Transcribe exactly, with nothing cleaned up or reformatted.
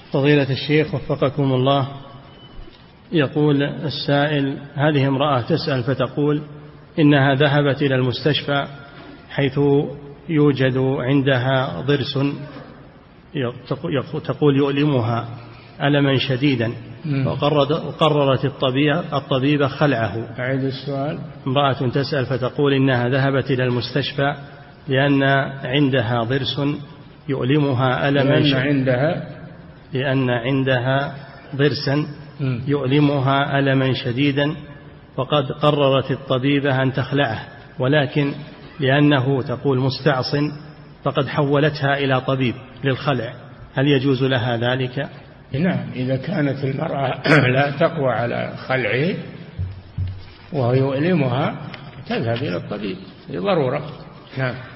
فضيلة الشيخ وفقكم الله، يقول السائل: هذه امرأة تسأل فتقول إنها ذهبت إلى المستشفى حيث يوجد عندها ضرس تقول يؤلمها ألما شديدا، وقررت الطبيبة خلعه. أعيد السؤال. امرأة تسأل فتقول إنها ذهبت إلى المستشفى لأن عندها ضرس يؤلمها ألما شديدا، عندها لأن عندها ضرسا يؤلمها ألما شديدا، وقد قررت الطبيبة أن تخلعه، ولكن لأنه تقول مستعص فقد حولتها إلى طبيب للخلع، هل يجوز لها ذلك؟ نعم، إذا كانت المرأة لا تقوى على خلعه وهو يؤلمها تذهب إلى الطبيب لضرورة. نعم.